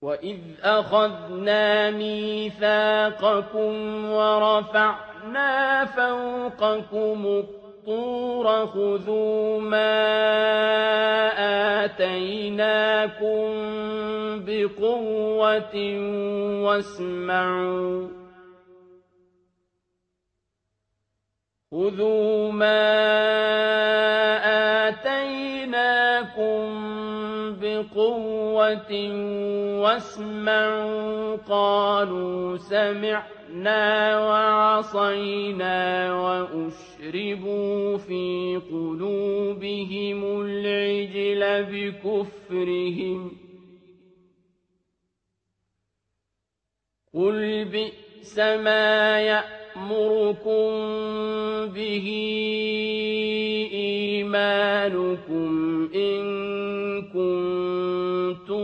وَإِذْ أَخَذْنَا مِيثَاقَكُمْ وَرَفَعْنَا فَوْقَكُمُ الطُّورَ خُذُوا مَا آتَيْنَاكُم بِقُوَّةٍ وَاسْمَعُوا خُذُوا مَا آتَيْنَاكُم بِقُوَّةٍ وَاسْمَعُوا قَالُوا سَمِعْنَا وَعَصَيْنَا وَأُشْرِبُوا فِي قُلُوبِهِمُ الْعِجْلَ بِكُفْرِهِمْ قُلْ بِئْسَ مَا يَأْمُرُكُم بِهِ إِيمَانُكُمْ إِن كُنتُم